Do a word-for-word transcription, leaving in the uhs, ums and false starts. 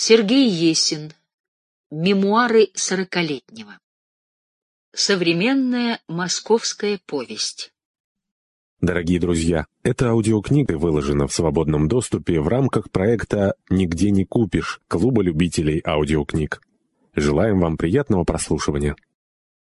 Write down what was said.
Сергей Есин. Мемуары сорокалетнего. Современная московская повесть. Дорогие друзья, эта аудиокнига выложена в свободном доступе в рамках проекта «Нигде не купишь» Клуба любителей аудиокниг. Желаем вам приятного прослушивания.